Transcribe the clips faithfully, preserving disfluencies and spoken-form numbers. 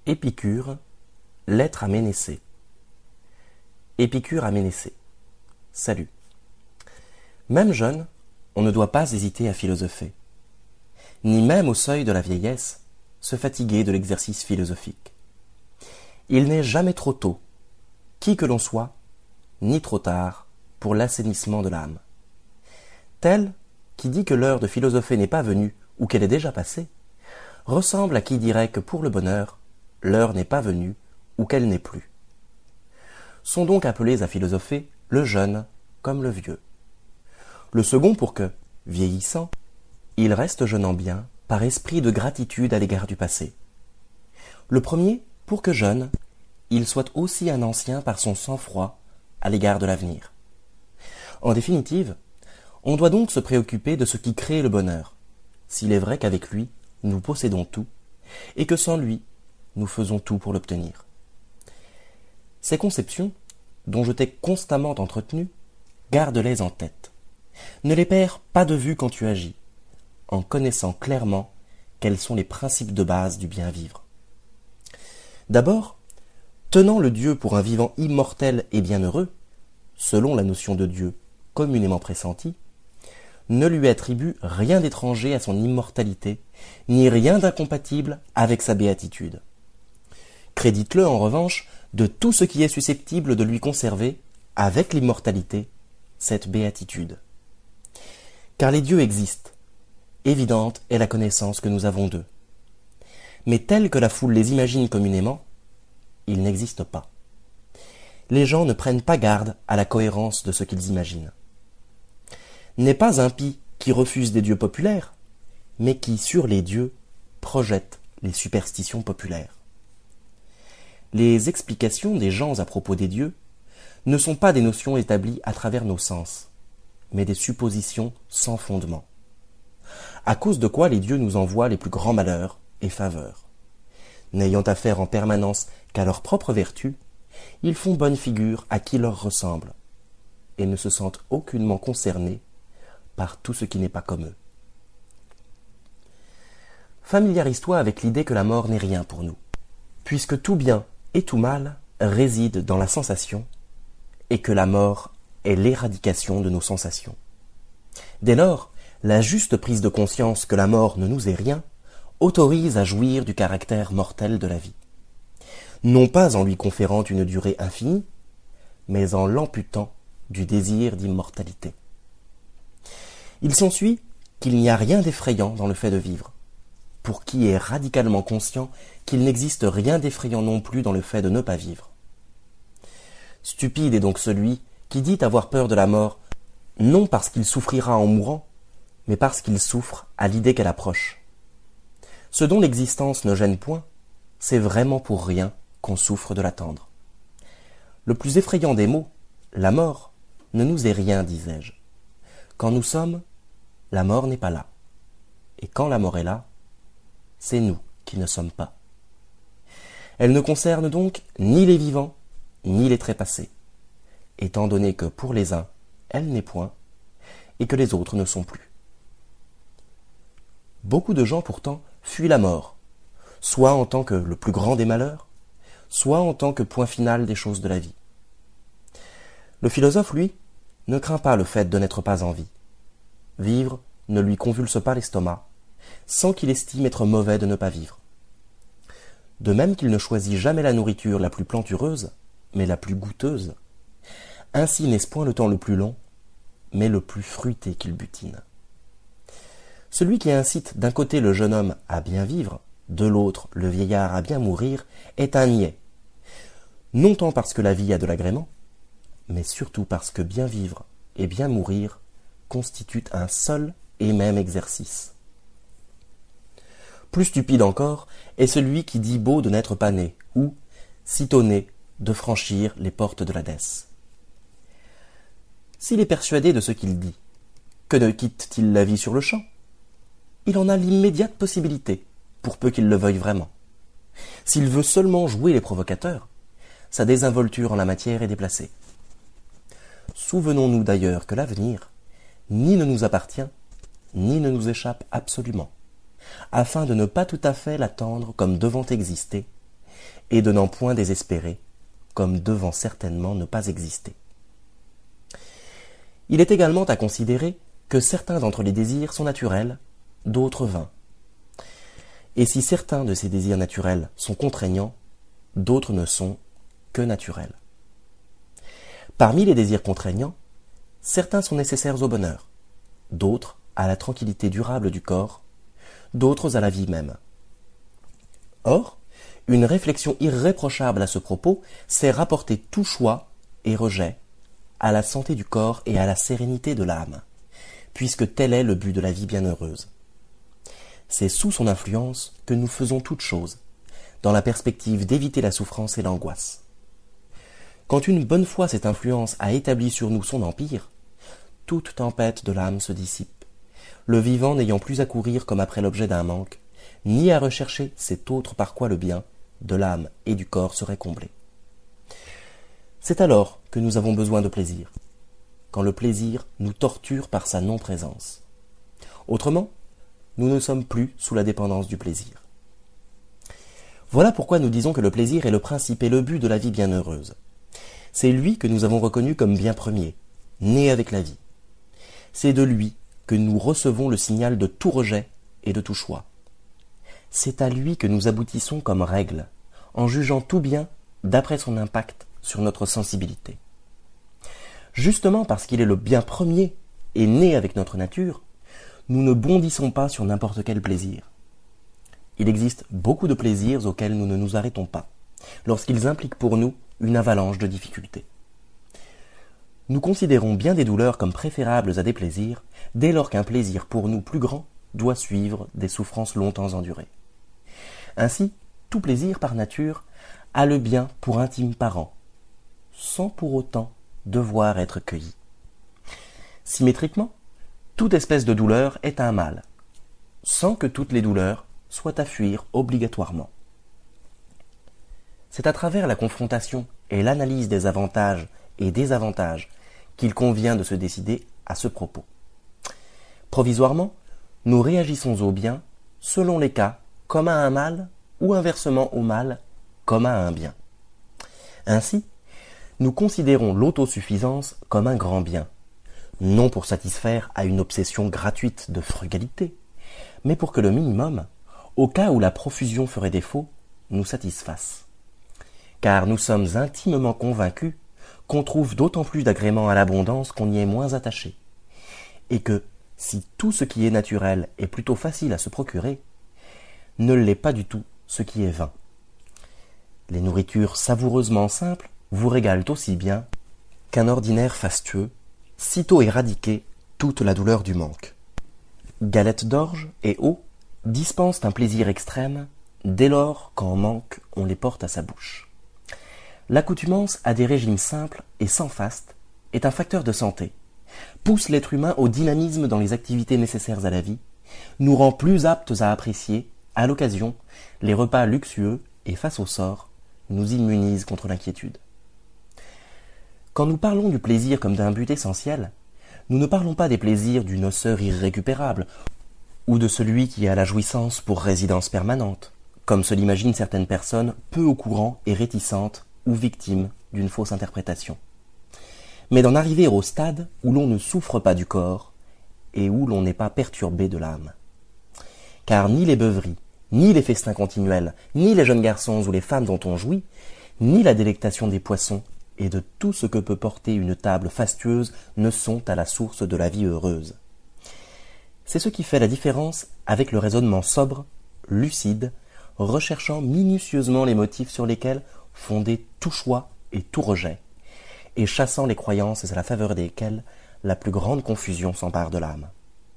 Épicure, lettre à Ménécée. Épicure à Ménécée. Salut. Même jeune, on ne doit pas hésiter à philosopher, ni même au seuil de la vieillesse, se fatiguer de l'exercice philosophique. Il n'est jamais trop tôt, qui que l'on soit, ni trop tard, pour l'assainissement de l'âme. Tel qui dit que l'heure de philosopher n'est pas venue ou qu'elle est déjà passée, ressemble à qui dirait que pour le bonheur, l'heure n'est pas venue ou qu'elle n'est plus. Sont donc appelés à philosopher le jeune comme le vieux. Le second pour que, vieillissant, il reste jeune en bien par esprit de gratitude à l'égard du passé. Le premier pour que jeune, il soit aussi un ancien par son sang-froid à l'égard de l'avenir. En définitive, on doit donc se préoccuper de ce qui crée le bonheur, s'il est vrai qu'avec lui, nous possédons tout, et que sans lui, nous faisons tout pour l'obtenir. Ces conceptions, dont je t'ai constamment entretenu, garde-les en tête. Ne les perds pas de vue quand tu agis, en connaissant clairement quels sont les principes de base du bien vivre. D'abord, tenant le Dieu pour un vivant immortel et bienheureux, selon la notion de Dieu communément pressentie, ne lui attribue rien d'étranger à son immortalité, ni rien d'incompatible avec sa béatitude. Crédite-le, en revanche, de tout ce qui est susceptible de lui conserver, avec l'immortalité, cette béatitude. Car les dieux existent, évidente est la connaissance que nous avons d'eux. Mais tels que la foule les imagine communément, ils n'existent pas. Les gens ne prennent pas garde à la cohérence de ce qu'ils imaginent. N'est pas impie qui refuse des dieux populaires, mais qui, sur les dieux, projette les superstitions populaires. Les explications des gens à propos des dieux ne sont pas des notions établies à travers nos sens, mais des suppositions sans fondement. À cause de quoi les dieux nous envoient les plus grands malheurs et faveurs. N'ayant affaire en permanence qu'à leur propre vertu, ils font bonne figure à qui leur ressemble, et ne se sentent aucunement concernés par tout ce qui n'est pas comme eux. Familiarise-toi avec l'idée que la mort n'est rien pour nous, puisque tout bien et tout mal réside dans la sensation, et que la mort est l'éradication de nos sensations. Dès lors, la juste prise de conscience que la mort ne nous est rien autorise à jouir du caractère mortel de la vie, non pas en lui conférant une durée infinie, mais en l'amputant du désir d'immortalité. Il s'ensuit qu'il n'y a rien d'effrayant dans le fait de vivre, pour qui est radicalement conscient qu'il n'existe rien d'effrayant non plus dans le fait de ne pas vivre. Stupide est donc celui qui dit avoir peur de la mort, non parce qu'il souffrira en mourant, mais parce qu'il souffre à l'idée qu'elle approche. Ce dont l'existence ne gêne point, c'est vraiment pour rien qu'on souffre de l'attendre. Le plus effrayant des mots, la mort, ne nous est rien, disais-je. Quand nous sommes, la mort n'est pas là. Et quand la mort est là, c'est nous qui ne sommes pas. Elle ne concerne donc ni les vivants, ni les trépassés, étant donné que pour les uns, elle n'est point, et que les autres ne sont plus. Beaucoup de gens pourtant fuient la mort, soit en tant que le plus grand des malheurs, soit en tant que point final des choses de la vie. Le philosophe, lui, ne craint pas le fait de n'être pas en vie. Vivre ne lui convulse pas l'estomac, sans qu'il estime être mauvais de ne pas vivre. De même qu'il ne choisit jamais la nourriture la plus plantureuse, mais la plus goûteuse, ainsi n'est-ce point le temps le plus long, mais le plus fruité qu'il butine. Celui qui incite d'un côté le jeune homme à bien vivre, de l'autre le vieillard à bien mourir, est un niais, non tant parce que la vie a de l'agrément, mais surtout parce que bien vivre et bien mourir constituent un seul et même exercice. Plus stupide encore est celui qui dit beau de n'être pas né, ou, sitôt né, de franchir les portes de l'Hadès. S'il est persuadé de ce qu'il dit, que ne quitte-t-il la vie sur le champ? Il en a l'immédiate possibilité, pour peu qu'il le veuille vraiment. S'il veut seulement jouer les provocateurs, sa désinvolture en la matière est déplacée. Souvenons-nous d'ailleurs que l'avenir, ni ne nous appartient, ni ne nous échappe absolument, afin de ne pas tout à fait l'attendre comme devant exister, et de n'en point désespérer, comme devant certainement ne pas exister. Il est également à considérer que certains d'entre les désirs sont naturels, d'autres vains. Et si certains de ces désirs naturels sont contraignants, d'autres ne sont que naturels. Parmi les désirs contraignants, certains sont nécessaires au bonheur, d'autres à la tranquillité durable du corps, d'autres à la vie même. Or, une réflexion irréprochable à ce propos, c'est rapporter tout choix et rejet à la santé du corps et à la sérénité de l'âme, puisque tel est le but de la vie bienheureuse. C'est sous son influence que nous faisons toutes choses, dans la perspective d'éviter la souffrance et l'angoisse. Quand une bonne fois cette influence a établi sur nous son empire, toute tempête de l'âme se dissipe, le vivant n'ayant plus à courir comme après l'objet d'un manque, ni à rechercher cet autre par quoi le bien de l'âme et du corps serait comblé. C'est alors que nous avons besoin de plaisir, quand le plaisir nous torture par sa non-présence. Autrement, nous ne sommes plus sous la dépendance du plaisir. Voilà pourquoi nous disons que le plaisir est le principe et le but de la vie bienheureuse. C'est lui que nous avons reconnu comme bien premier, né avec la vie. C'est de lui que nous recevons le signal de tout rejet et de tout choix. C'est à lui que nous aboutissons comme règle, en jugeant tout bien d'après son impact sur notre sensibilité. Justement parce qu'il est le bien premier et né avec notre nature, nous ne bondissons pas sur n'importe quel plaisir. Il existe beaucoup de plaisirs auxquels nous ne nous arrêtons pas, lorsqu'ils impliquent pour nous une avalanche de difficultés. Nous considérons bien des douleurs comme préférables à des plaisirs, dès lors qu'un plaisir pour nous plus grand doit suivre des souffrances longtemps endurées. Ainsi, tout plaisir par nature a le bien pour intime parent, sans pour autant devoir être cueilli. Symétriquement, toute espèce de douleur est un mal, sans que toutes les douleurs soient à fuir obligatoirement. C'est à travers la confrontation et l'analyse des avantages et désavantages qu'il convient de se décider à ce propos. Provisoirement, nous réagissons au bien selon les cas comme à un mal ou inversement au mal comme à un bien. Ainsi, nous considérons l'autosuffisance comme un grand bien, non pour satisfaire à une obsession gratuite de frugalité, mais pour que le minimum, au cas où la profusion ferait défaut, nous satisfasse. Car nous sommes intimement convaincus qu'on trouve d'autant plus d'agrément à l'abondance qu'on y est moins attaché, et que, si tout ce qui est naturel est plutôt facile à se procurer, ne l'est pas du tout ce qui est vain. Les nourritures savoureusement simples vous régalent aussi bien qu'un ordinaire fastueux, sitôt éradiqué toute la douleur du manque. Galettes d'orge et eau dispensent un plaisir extrême dès lors qu'en manque on les porte à sa bouche. L'accoutumance à des régimes simples et sans faste est un facteur de santé, pousse l'être humain au dynamisme dans les activités nécessaires à la vie, nous rend plus aptes à apprécier, à l'occasion, les repas luxueux et face au sort, nous immunise contre l'inquiétude. Quand nous parlons du plaisir comme d'un but essentiel, nous ne parlons pas des plaisirs du noceur irrécupérable ou de celui qui a la jouissance pour résidence permanente, comme se l'imaginent certaines personnes peu au courant et réticentes ou victimes d'une fausse interprétation, mais d'en arriver au stade où l'on ne souffre pas du corps et où l'on n'est pas perturbé de l'âme. Car ni les beuveries, ni les festins continuels, ni les jeunes garçons ou les femmes dont on jouit, ni la délectation des poissons et de tout ce que peut porter une table fastueuse ne sont à la source de la vie heureuse. C'est ce qui fait la différence avec le raisonnement sobre, lucide, recherchant minutieusement les motifs sur lesquels fonder tout choix et tout rejet, et chassant les croyances à la faveur desquelles la plus grande confusion s'empare de l'âme.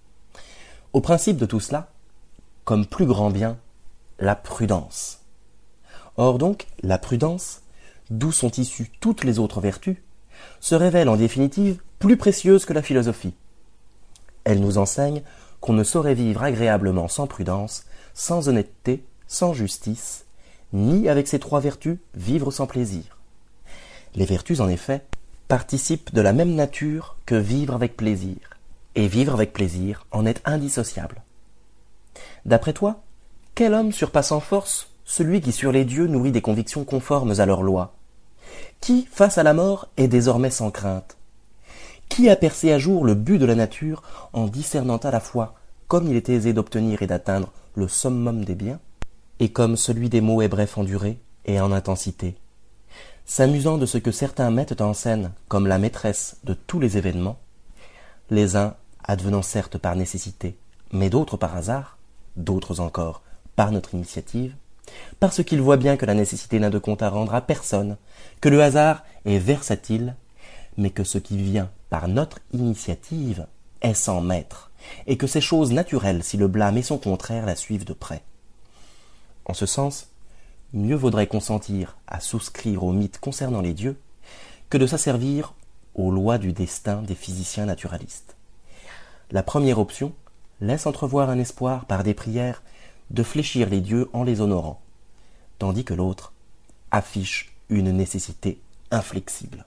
Au principe de tout cela, comme plus grand bien, la prudence. Or donc, la prudence, d'où sont issues toutes les autres vertus, se révèle en définitive plus précieuse que la philosophie. Elle nous enseigne qu'on ne saurait vivre agréablement sans prudence, sans honnêteté, sans justice, ni avec ces trois vertus vivre sans plaisir. Les vertus, en effet, participent de la même nature que vivre avec plaisir, et vivre avec plaisir en est indissociable. D'après toi, quel homme surpasse en force celui qui sur les dieux nourrit des convictions conformes à leurs lois? Qui, face à la mort, est désormais sans crainte? Qui a percé à jour le but de la nature en discernant à la fois, comme il est aisé d'obtenir et d'atteindre le summum des biens, et comme celui des maux est bref en durée et en intensité, s'amusant de ce que certains mettent en scène comme la maîtresse de tous les événements, les uns advenant certes par nécessité, mais d'autres par hasard, d'autres encore par notre initiative, parce qu'ils voient bien que la nécessité n'a de compte à rendre à personne, que le hasard est versatile, mais que ce qui vient par notre initiative est sans maître, et que ces choses naturelles, si le blâme et son contraire, la suivent de près. En ce sens, mieux vaudrait consentir à souscrire aux mythes concernant les dieux que de s'asservir aux lois du destin des physiciens naturalistes. La première option laisse entrevoir un espoir par des prières de fléchir les dieux en les honorant, tandis que l'autre affiche une nécessité inflexible.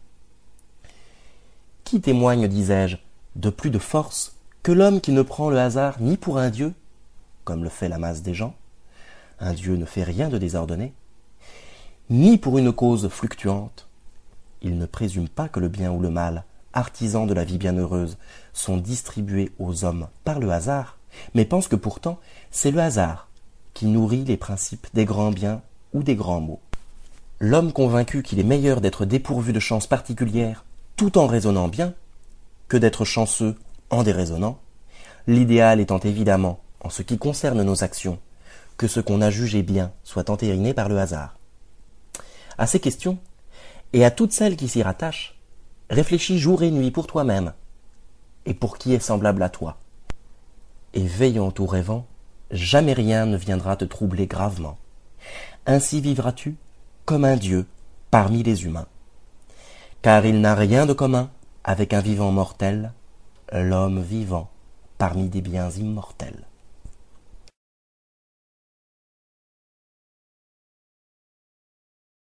Qui témoigne, disais-je, de plus de force que l'homme qui ne prend le hasard ni pour un dieu, comme le fait la masse des gens, un dieu ne fait rien de désordonné, ni pour une cause fluctuante, il ne présume pas que le bien ou le mal, artisans de la vie bienheureuse, sont distribués aux hommes par le hasard, mais pense que pourtant c'est le hasard qui nourrit les principes des grands biens ou des grands maux. L'homme convaincu qu'il est meilleur d'être dépourvu de chance particulière tout en raisonnant bien, que d'être chanceux en déraisonnant, l'idéal étant évidemment, en ce qui concerne nos actions, que ce qu'on a jugé bien soit entériné par le hasard. À ces questions, et à toutes celles qui s'y rattachent, réfléchis jour et nuit pour toi-même, et pour qui est semblable à toi. Et veillant ou rêvant, jamais rien ne viendra te troubler gravement. Ainsi vivras-tu comme un dieu parmi les humains. Car il n'a rien de commun avec un vivant mortel, l'homme vivant parmi des biens immortels.